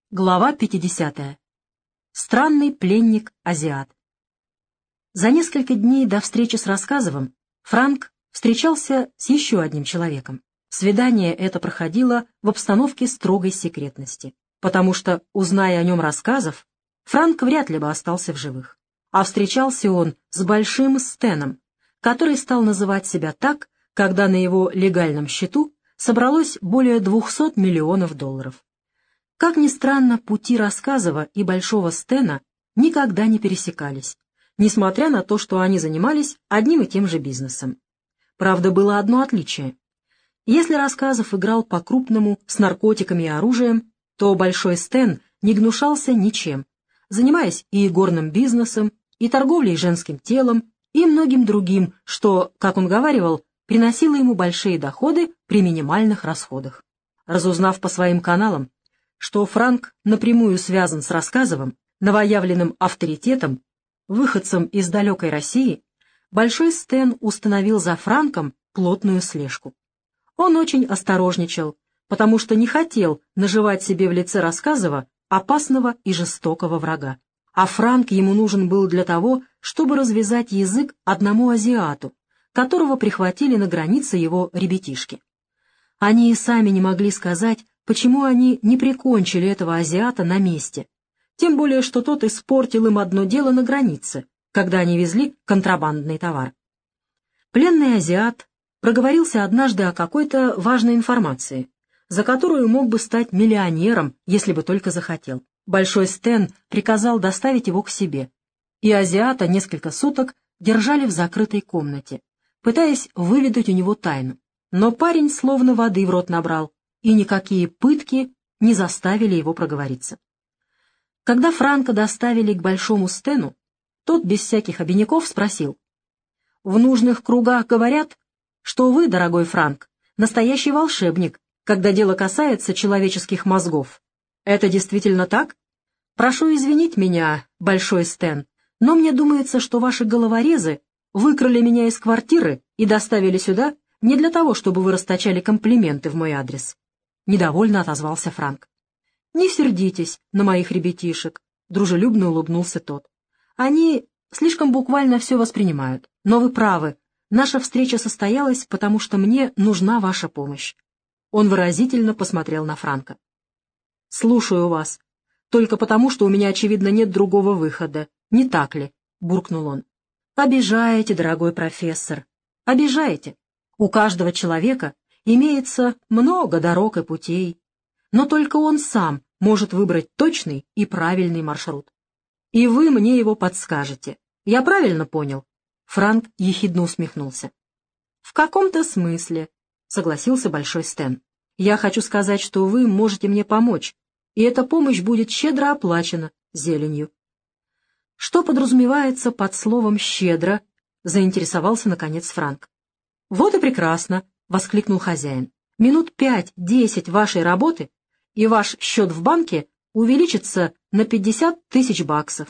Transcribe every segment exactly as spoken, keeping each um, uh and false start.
Глава пятидесятая. Странный пленник-азиат. За несколько дней до встречи с Рассказовым Франк встречался с еще одним человеком. Свидание это проходило в обстановке строгой секретности, потому что, узная о нем Рассказов, Франк вряд ли бы остался в живых. А встречался он с Большим Стэном, который стал называть себя так, когда на его легальном счету собралось более двухсот миллионов долларов. Как ни странно, пути Рассказова и Большого Стэна никогда не пересекались, несмотря на то, что они занимались одним и тем же бизнесом. Правда, было одно отличие. Если Рассказов играл по-крупному с наркотиками и оружием, то Большой Стэн не гнушался ничем, занимаясь и игорным бизнесом, и торговлей женским телом, и многим другим, что, как он говаривал, приносило ему большие доходы при минимальных расходах. Разузнав по своим каналам, что Франк напрямую связан с Рассказовым, новоявленным авторитетом, выходцем из далекой России, Большой Стэн установил за Франком плотную слежку. Он очень осторожничал, потому что не хотел наживать себе в лице Рассказова опасного и жестокого врага. А Франк ему нужен был для того, чтобы развязать язык одному азиату, которого прихватили на границе его ребятишки. Они и сами не могли сказать, почему они не прикончили этого азиата на месте, тем более что тот испортил им одно дело на границе, когда они везли контрабандный товар. Пленный азиат проговорился однажды о какой-то важной информации, за которую мог бы стать миллионером, если бы только захотел. Большой Стэн приказал доставить его к себе, и азиата несколько суток держали в закрытой комнате, пытаясь выведать у него тайну. Но парень словно воды в рот набрал, и никакие пытки не заставили его проговориться. Когда Франка доставили к Большому Стэну, тот без всяких обиняков спросил: «В нужных кругах говорят, что вы, дорогой Франк, настоящий волшебник, когда дело касается человеческих мозгов. Это действительно так? Прошу извинить меня, Большой Стэн, но мне думается, что ваши головорезы выкрали меня из квартиры и доставили сюда не для того, чтобы вы расточали комплименты в мой адрес». Недовольно отозвался Франк. «Не сердитесь на моих ребятишек», — дружелюбно улыбнулся тот. «Они слишком буквально все воспринимают. Но вы правы, наша встреча состоялась, потому что мне нужна ваша помощь». Он выразительно посмотрел на Франка. «Слушаю вас. Только потому, что у меня, очевидно, нет другого выхода. Не так ли?» — буркнул он. «Обижаете, дорогой профессор, обижаете. У каждого человека имеется много дорог и путей, но только он сам может выбрать точный и правильный маршрут. И вы мне его подскажете. Я правильно понял?» Франк ехидно усмехнулся. «В каком-то смысле», — согласился Большой Стэн. «Я хочу сказать, что вы можете мне помочь, и эта помощь будет щедро оплачена зеленью». «Что подразумевается под словом «щедро»?» — заинтересовался, наконец, Франк. «Вот и прекрасно», — воскликнул хозяин. «Минут пять-десять вашей работы, и ваш счет в банке увеличится на пятьдесят тысяч баксов».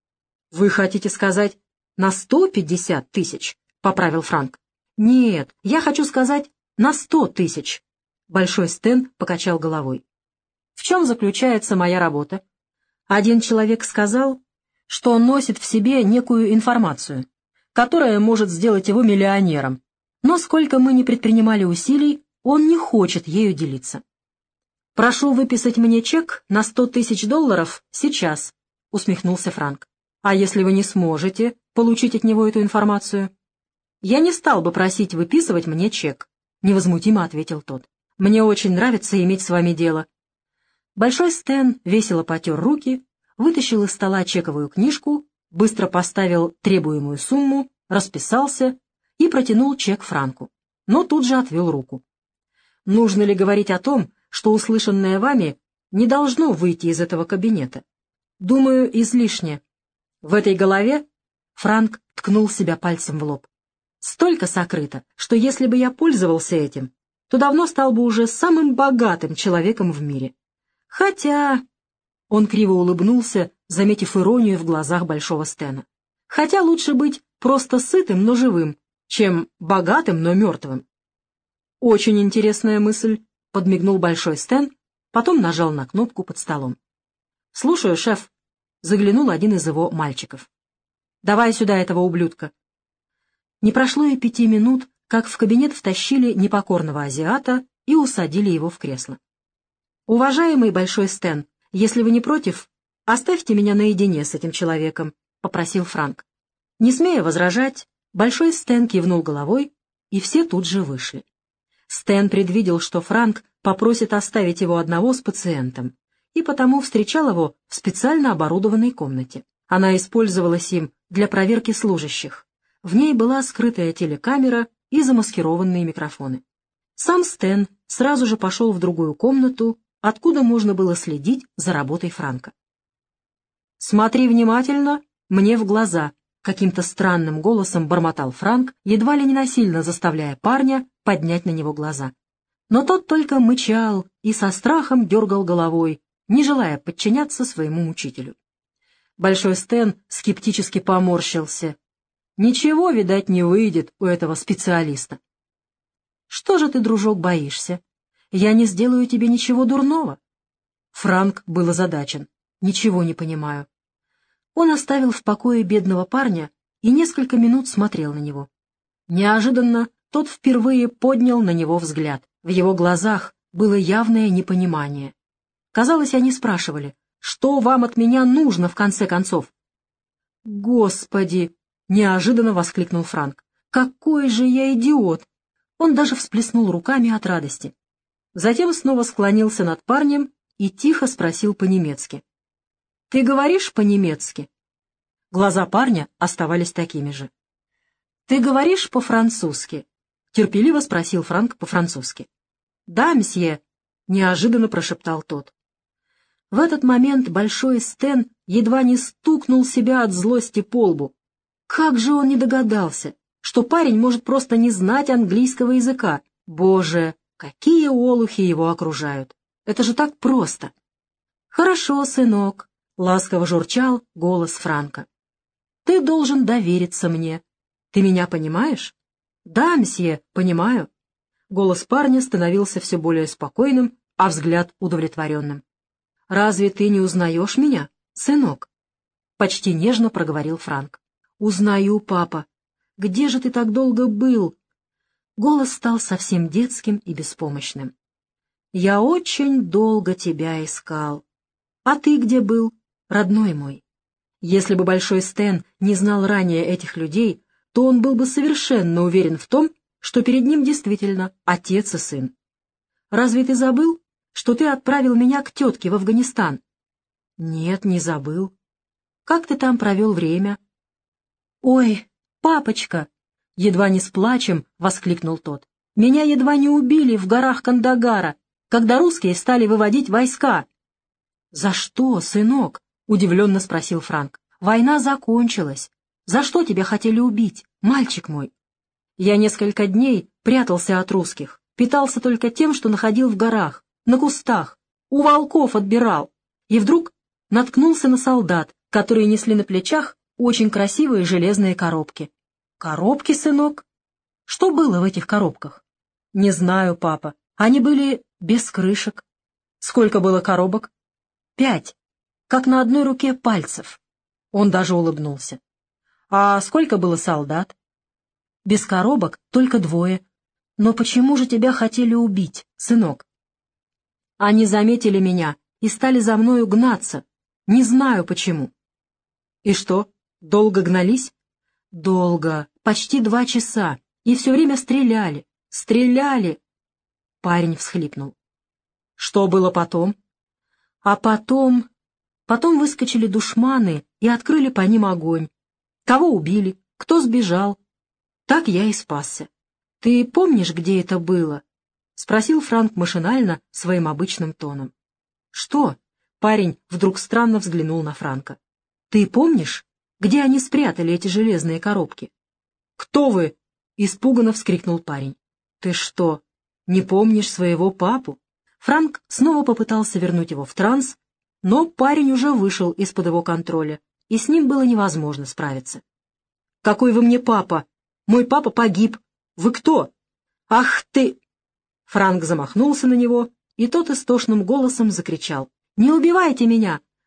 «Вы хотите сказать, на сто пятьдесят тысяч?» — поправил Франк. «Нет, я хочу сказать, на сто тысяч». Большой Стэн покачал головой. «В чем заключается моя работа? Один человек сказал, что он носит в себе некую информацию, которая может сделать его миллионером. Но сколько мы ни предпринимали усилий, он не хочет ею делиться. «Прошу выписать мне чек на сто тысяч долларов сейчас», — усмехнулся Франк. «А если вы не сможете получить от него эту информацию?» «Я не стал бы просить выписывать мне чек», — невозмутимо ответил тот. «Мне очень нравится иметь с вами дело». Большой Стэн весело потер руки, вытащил из стола чековую книжку, быстро поставил требуемую сумму, расписался и протянул чек Франку, но тут же отвел руку. «Нужно ли говорить о том, что услышанное вами не должно выйти из этого кабинета? Думаю, излишне. В этой голове...» Франк ткнул себя пальцем в лоб. «Столько сокрыто, что если бы я пользовался этим, то давно стал бы уже самым богатым человеком в мире. Хотя...» Он криво улыбнулся, заметив иронию в глазах Большого Стэна. «Хотя лучше быть просто сытым, но живым, чем богатым, но мертвым». «Очень интересная мысль», — подмигнул Большой Стэн, потом нажал на кнопку под столом. «Слушаю, шеф», — заглянул один из его мальчиков. «Давай сюда этого ублюдка». Не прошло и пяти минут, как в кабинет втащили непокорного азиата и усадили его в кресло. «Уважаемый Большой Стэн, если вы не против, оставьте меня наедине с этим человеком», — попросил Франк. Не смея возражать, Большой Стэн кивнул головой, и все тут же вышли. Стэн предвидел, что Франк попросит оставить его одного с пациентом, и потому встречал его в специально оборудованной комнате. Она использовалась им для проверки служащих. В ней была скрытая телекамера и замаскированные микрофоны. Сам Стэн сразу же пошел в другую комнату, откуда можно было следить за работой Франка. «Смотри внимательно мне в глаза», — каким-то странным голосом бормотал Франк, едва ли не насильно заставляя парня поднять на него глаза. Но тот только мычал и со страхом дергал головой, не желая подчиняться своему мучителю. Большой Стэн скептически поморщился. Ничего, видать, не выйдет у этого специалиста. «Что же ты, дружок, боишься? Я не сделаю тебе ничего дурного». Франк был озадачен. «Ничего не понимаю». Он оставил в покое бедного парня и несколько минут смотрел на него. Неожиданно тот впервые поднял на него взгляд. В его глазах было явное непонимание. Казалось, они спрашивали, что вам от меня нужно в конце концов? «Господи!» — неожиданно воскликнул Франк. «Какой же я идиот!» Он даже всплеснул руками от радости. Затем снова склонился над парнем и тихо спросил по-немецки. «Ты говоришь по-немецки?» Глаза парня оставались такими же. «Ты говоришь по-французски?» — терпеливо спросил Франк по-французски. «Да, мсье», — неожиданно прошептал тот. В этот момент Большой Стэн едва не стукнул себя от злости по лбу. Как же он не догадался, что парень может просто не знать английского языка? Боже, какие олухи его окружают! Это же так просто! «Хорошо, сынок», — ласково журчал голос Франка. «Ты должен довериться мне. Ты меня понимаешь?» «Да, мсье, понимаю». Голос парня становился все более спокойным, а взгляд удовлетворенным. «Разве ты не узнаешь меня, сынок?» — почти нежно проговорил Франк. «Узнаю, папа. Где же ты так долго был?» Голос стал совсем детским и беспомощным. «Я очень долго тебя искал. А ты где был, родной мой?» Если бы Большой Стэн не знал ранее этих людей, то он был бы совершенно уверен в том, что перед ним действительно отец и сын. «Разве ты забыл, что ты отправил меня к тетке в Афганистан?» «Нет, не забыл. Как ты там провел время?» «Ой, папочка!» — едва не с плачем воскликнул тот. «Меня едва не убили в горах Кандагара, когда русские стали выводить войска». «За что, сынок?» — удивленно спросил Франк. «Война закончилась. За что тебя хотели убить, мальчик мой?» «Я несколько дней прятался от русских, питался только тем, что находил в горах, на кустах, у волков отбирал, и вдруг наткнулся на солдат, которые несли на плечах очень красивые железные коробки». «Коробки, сынок? Что было в этих коробках?» «Не знаю, папа. Они были без крышек». «Сколько было коробок?» «Пять, как на одной руке пальцев». Он даже улыбнулся. «А сколько было солдат?» «Без коробок только двое. Но почему же тебя хотели убить, сынок?» «Они заметили меня и стали за мною гнаться. Не знаю почему». «И что, долго гнались?» «Долго, почти два часа, и все время стреляли, стреляли!» Парень всхлипнул. «Что было потом?» «А потом...» Потом выскочили душманы и открыли по ним огонь. Кого убили, кто сбежал. Так я и спасся. Ты помнишь, где это было?» — спросил Франк машинально своим обычным тоном. «Что?» — парень вдруг странно взглянул на Франка. «Ты помнишь, где они спрятали эти железные коробки?» «Кто вы?» — испуганно вскрикнул парень. «Ты что, не помнишь своего папу?» Франк снова попытался вернуть его в транс, но парень уже вышел из-под его контроля, и с ним было невозможно справиться. «Какой вы мне папа? Мой папа погиб. Вы кто?» «Ах ты!» Франк замахнулся на него, и тот истошным голосом закричал. «Не убивайте меня!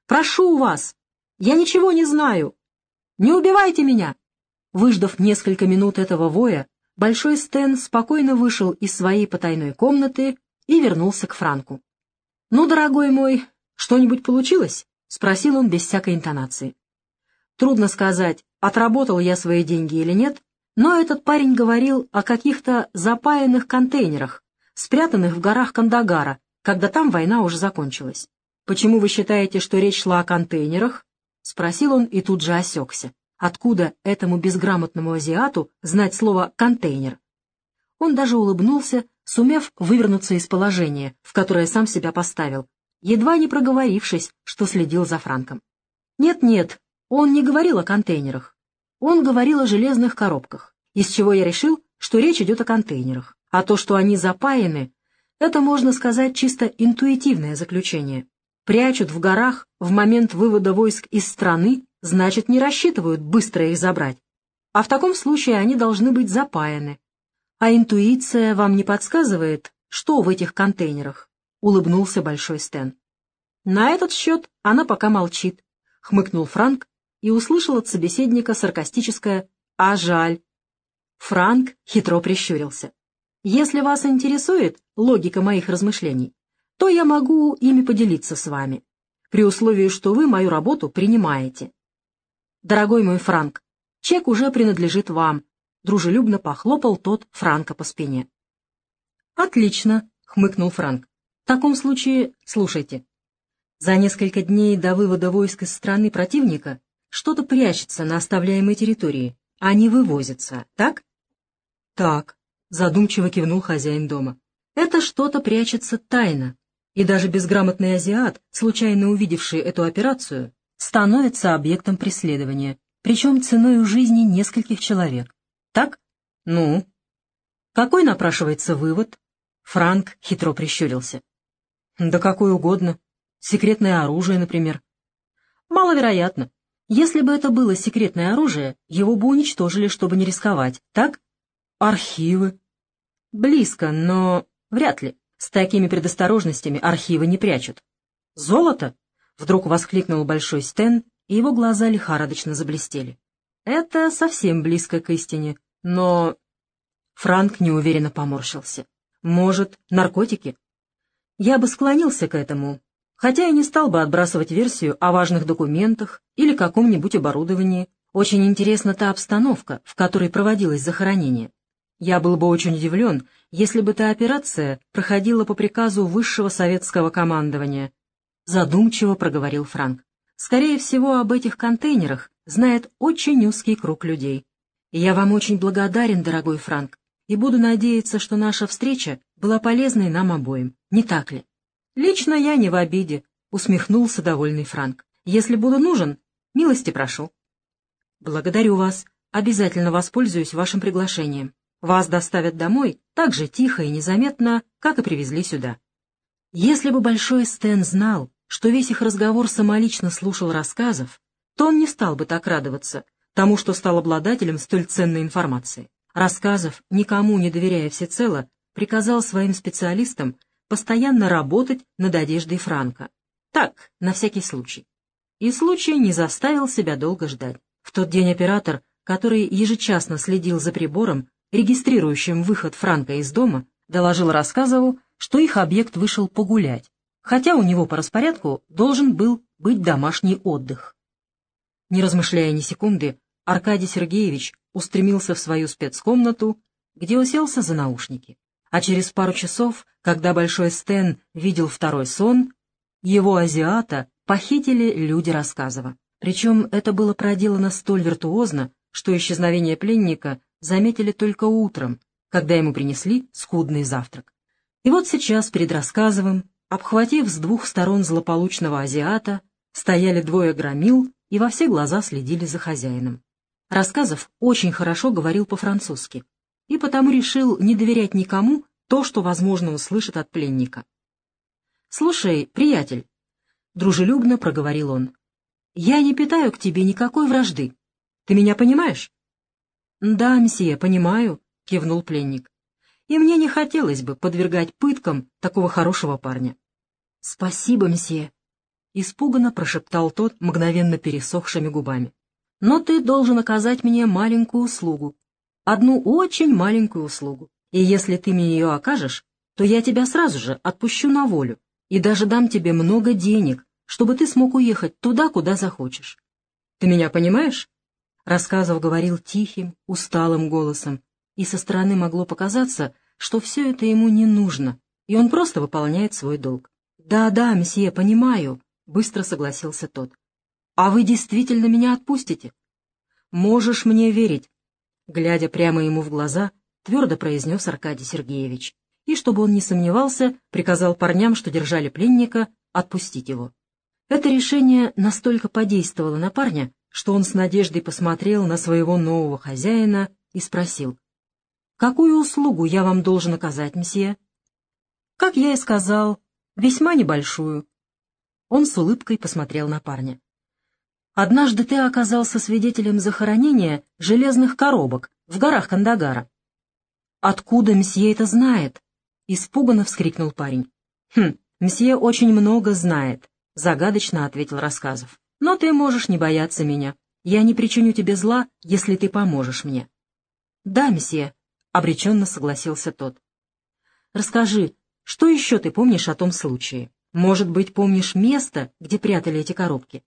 Прошу вас! Я ничего не знаю! Не убивайте меня!» Выждав несколько минут этого воя, Большой Стэн спокойно вышел из своей потайной комнаты и вернулся к Франку. «Ну, дорогой мой, что-нибудь получилось?» — спросил он без всякой интонации. Трудно сказать, отработал я свои деньги или нет, но этот парень говорил о каких-то запаянных контейнерах, спрятанных в горах Кандагара, когда там война уже закончилась. «Почему вы считаете, что речь шла о контейнерах?» — спросил он и тут же осекся. Откуда этому безграмотному азиату знать слово «контейнер»? Он даже улыбнулся, сумев вывернуться из положения, в которое сам себя поставил, едва не проговорившись, что следил за Франком. «Нет-нет, он не говорил о контейнерах. Он говорил о железных коробках, из чего я решил, что речь идет о контейнерах. А то, что они запаяны, это, можно сказать, чисто интуитивное заключение. Прячут в горах в момент вывода войск из страны, значит, не рассчитывают быстро их забрать. А в таком случае они должны быть запаяны. А интуиция вам не подсказывает, что в этих контейнерах?» — улыбнулся Большой Стэн. «На этот счет она пока молчит», — хмыкнул Франк и услышал от собеседника саркастическое «а жаль». Франк хитро прищурился. «Если вас интересует логика моих размышлений, то я могу ими поделиться с вами, при условии, что вы мою работу принимаете. Дорогой мой Франк, чек уже принадлежит вам», — дружелюбно похлопал тот Франка по спине. «Отлично», — хмыкнул Франк. «В таком случае слушайте. За несколько дней до вывода войск из страны противника что-то прячется на оставляемой территории, а не вывозится, так?» «Так», — задумчиво кивнул хозяин дома. «Это что-то прячется тайно, и даже безграмотный азиат, случайно увидевший эту операцию, становится объектом преследования, причем ценой жизни нескольких человек. Так? Ну? Какой напрашивается вывод?» Франк хитро прищурился. «Да какой угодно. Секретное оружие, например». «Маловероятно. Если бы это было секретное оружие, его бы уничтожили, чтобы не рисковать, так?» «Архивы». «Близко, но вряд ли. С такими предосторожностями архивы не прячут». «Золото?» — вдруг воскликнул Большой Стэн, и его глаза лихорадочно заблестели. «Это совсем близко к истине, но...» Франк неуверенно поморщился. «Может, наркотики?» «Я бы склонился к этому, хотя и не стал бы отбрасывать версию о важных документах или каком-нибудь оборудовании. Очень интересна та обстановка, в которой проводилось захоронение. Я был бы очень удивлен, если бы та операция проходила по приказу высшего советского командования», — задумчиво проговорил Франк. «Скорее всего, об этих контейнерах знает очень узкий круг людей. И я вам очень благодарен, дорогой Франк, и буду надеяться, что наша встреча была полезной нам обоим, не так ли?» «Лично я не в обиде», — усмехнулся довольный Франк. «Если буду нужен, милости прошу». «Благодарю вас. Обязательно воспользуюсь вашим приглашением. Вас доставят домой так же тихо и незаметно, как и привезли сюда». Если бы Большой Стэн знал, что весь их разговор самолично слушал рассказов, то он не стал бы так радоваться тому, что стал обладателем столь ценной информации. Рассказов, никому не доверяя всецело, приказал своим специалистам постоянно работать над одеждой Франка. Так, на всякий случай. И случай не заставил себя долго ждать. В тот день оператор, который ежечасно следил за прибором, регистрирующим выход Франка из дома, доложил Рассказову, что их объект вышел погулять, хотя у него по распорядку должен был быть домашний отдых. Не размышляя ни секунды, Аркадий Сергеевич устремился в свою спецкомнату, где уселся за наушники. А через пару часов, когда Большой Стэн видел второй сон, его азиата похитили люди Рассказова. Причем это было проделано столь виртуозно, что исчезновение пленника заметили только утром, когда ему принесли скудный завтрак. И вот сейчас перед Рассказовым, обхватив с двух сторон злополучного азиата, стояли двое громил и во все глаза следили за хозяином. Рассказов очень хорошо говорил по-французски, и потому решил не доверять никому то, что, возможно, услышит от пленника. «Слушай, приятель», — дружелюбно проговорил он, — «я не питаю к тебе никакой вражды. Ты меня понимаешь?» «Да, мсье, понимаю», — кивнул пленник. «И мне не хотелось бы подвергать пыткам такого хорошего парня». «Спасибо, мсье». — испуганно прошептал тот мгновенно пересохшими губами. «Но ты должен оказать мне маленькую услугу. Одну очень маленькую услугу. И если ты мне ее окажешь, то я тебя сразу же отпущу на волю и даже дам тебе много денег, чтобы ты смог уехать туда, куда захочешь. Ты меня понимаешь?» Рассказов говорил тихим, усталым голосом, и со стороны могло показаться, что все это ему не нужно, и он просто выполняет свой долг. «Да, да, месье, понимаю», — быстро согласился тот. «А вы действительно меня отпустите?» «Можешь мне верить», — глядя прямо ему в глаза, твердо произнес Аркадий Сергеевич, и, чтобы он не сомневался, приказал парням, что держали пленника, отпустить его. Это решение настолько подействовало на парня, что он с надеждой посмотрел на своего нового хозяина и спросил: «Какую услугу я вам должен оказать, месье?» «Как я и сказал, весьма небольшую». Он с улыбкой посмотрел на парня. «Однажды ты оказался свидетелем захоронения железных коробок в горах Кандагара». «Откуда месье это знает?» — испуганно вскрикнул парень. «Хм, месье очень много знает», — загадочно ответил Рассказов. «Но ты можешь не бояться меня. Я не причиню тебе зла, если ты поможешь мне». «Да, месье», — обреченно согласился тот. «Расскажи, что еще ты помнишь о том случае? Может быть, помнишь место, где прятали эти коробки?»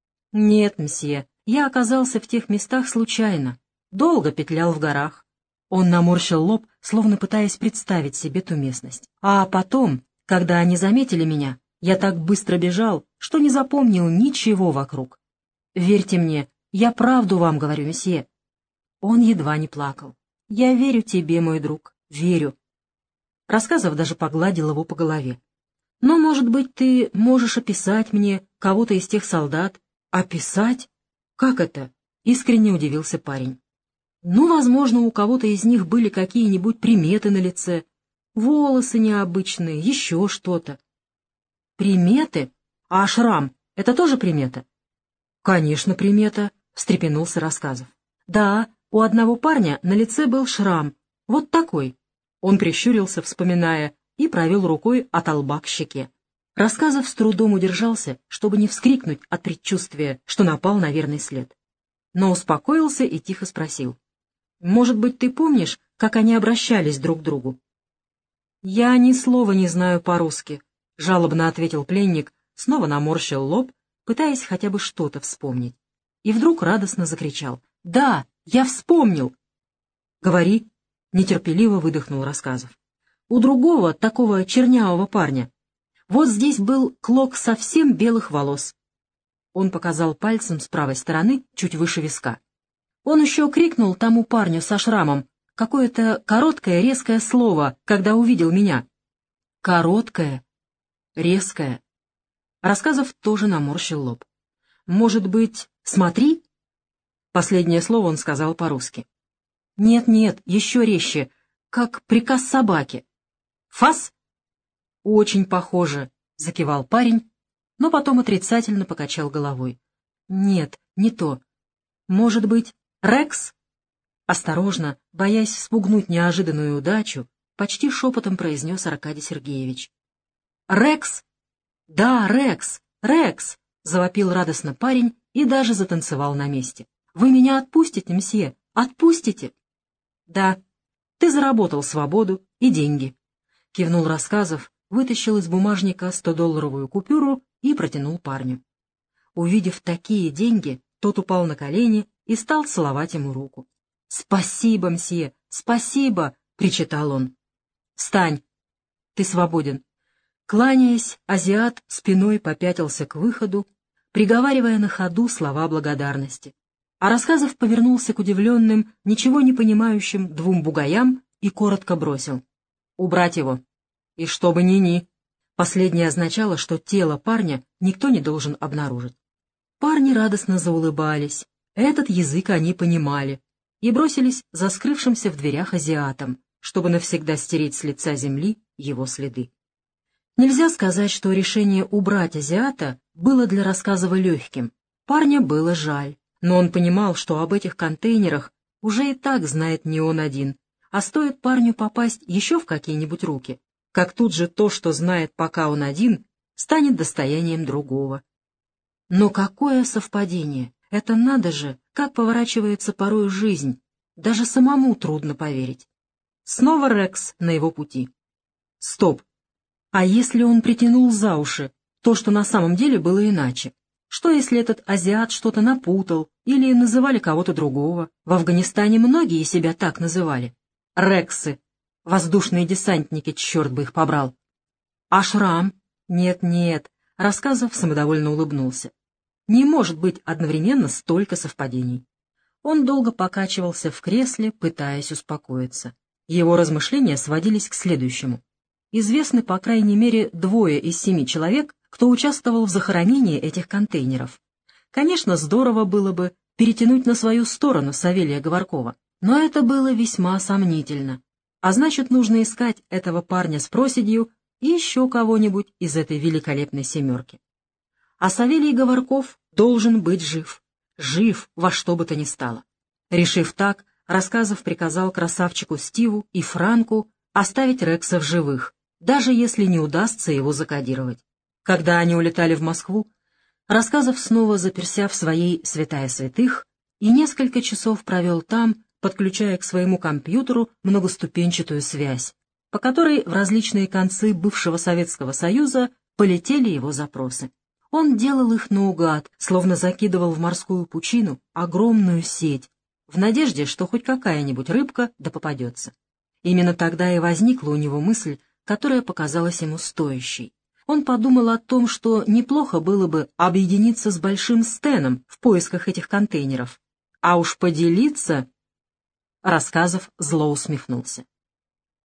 «Нет, месье, я оказался в тех местах случайно. Долго петлял в горах». Он наморщил лоб, словно пытаясь представить себе ту местность. «А потом, когда они заметили меня, я так быстро бежал, что не запомнил ничего вокруг. Верьте мне, я правду вам говорю, месье». Он едва не плакал. «Я верю тебе, мой друг, верю». Рассказов даже погладил его по голове. «Но, может быть, ты можешь описать мне кого-то из тех солдат?» «Описать? Как это?» — искренне удивился парень. «Ну, возможно, у кого-то из них были какие-нибудь приметы на лице, волосы необычные, еще что-то». «Приметы? А шрам — это тоже примета?» «Конечно, примета», — встрепенулся Рассказов. «Да, у одного парня на лице был шрам, вот такой». Он прищурился, вспоминая, и провел рукой от лба к щеке. Рассказов с трудом удержался, чтобы не вскрикнуть от предчувствия, что напал на верный след. Но успокоился и тихо спросил: «Может быть, ты помнишь, как они обращались друг к другу?» «Я ни слова не знаю по-русски», — жалобно ответил пленник, снова наморщил лоб, пытаясь хотя бы что-то вспомнить. И вдруг радостно закричал: «Да, я вспомнил!» «Говори», — нетерпеливо выдохнул Рассказов. «У другого, такого чернявого парня, вот здесь был клок совсем белых волос». Он показал пальцем с правой стороны, чуть выше виска. Он еще крикнул тому парню со шрамом какое-то короткое резкое слово, когда увидел меня. Короткое, резкое. Рассказов тоже наморщил лоб. «Может быть, смотри?» Последнее слово он сказал по-русски. «Нет-нет, еще резче, как приказ собаки. Фас?» «Очень похоже», — закивал парень, но потом отрицательно покачал головой. «Нет, не то. Может быть, Рекс?» Осторожно, боясь спугнуть неожиданную удачу, почти шепотом произнес Аркадий Сергеевич. «Рекс? Да, Рекс, Рекс!» — завопил радостно парень и даже затанцевал на месте. «Вы меня отпустите, мсье, отпустите?» «Да, ты заработал свободу и деньги», — кивнул Рассказов, вытащил из бумажника стодолларовую купюру и протянул парню. Увидев такие деньги, тот упал на колени и стал целовать ему руку. «Спасибо, мсье, спасибо!» — причитал он. «Встань! Ты свободен!» Кланяясь, азиат спиной попятился к выходу, приговаривая на ходу слова благодарности. А Рассказов повернулся к удивленным, ничего не понимающим двум бугаям и коротко бросил: «Убрать его! И чтобы ни-ни!» Последнее означало, что тело парня никто не должен обнаружить. Парни радостно заулыбались, этот язык они понимали, и бросились за скрывшимся в дверях азиатом, чтобы навсегда стереть с лица земли его следы. Нельзя сказать, что решение убрать азиата было для Рассказова легким. Парня было жаль, но он понимал, что об этих контейнерах уже и так знает не он один, а стоит парню попасть еще в какие-нибудь руки, как тут же то, что знает пока он один, станет достоянием другого, Но какое совпадение! Это надо же, как поворачивается порою жизнь. Даже самому трудно поверить. Снова Рекс на его пути. Стоп! А если он притянул за уши то, что на самом деле было иначе? Что если этот азиат что-то напутал или называли кого-то другого? В Афганистане многие себя так называли. Рексы. Воздушные десантники, черт бы их побрал. А шрам? Нет-нет. Рассказов самодовольно улыбнулся. Не может быть одновременно столько совпадений. Он долго покачивался в кресле, пытаясь успокоиться. Его размышления сводились к следующему. Известны, по крайней мере, двое из семи человек, кто участвовал в захоронении этих контейнеров. Конечно, здорово было бы перетянуть на свою сторону Савелия Говоркова, но это было весьма сомнительно. А значит, нужно искать этого парня с проседью и еще кого-нибудь из этой великолепной семерки. А Савелий Говорков должен быть жив. Жив во что бы то ни стало. Решив так, Рассказов приказал красавчику Стиву и Франку оставить Рекса в живых, даже если не удастся его закодировать. Когда они улетали в Москву, Рассказов снова заперся в своей святая святых и несколько часов провел там, подключая к своему компьютеру многоступенчатую связь, по которой в различные концы бывшего Советского Союза полетели его запросы. Он делал их наугад, словно закидывал в морскую пучину огромную сеть, в надежде, что хоть какая-нибудь рыбка да попадется. Именно тогда и возникла у него мысль, которая показалась ему стоящей. Он подумал о том, что неплохо было бы объединиться с Большим Стэном в поисках этих контейнеров, а уж поделиться... Рассказов зло усмехнулся.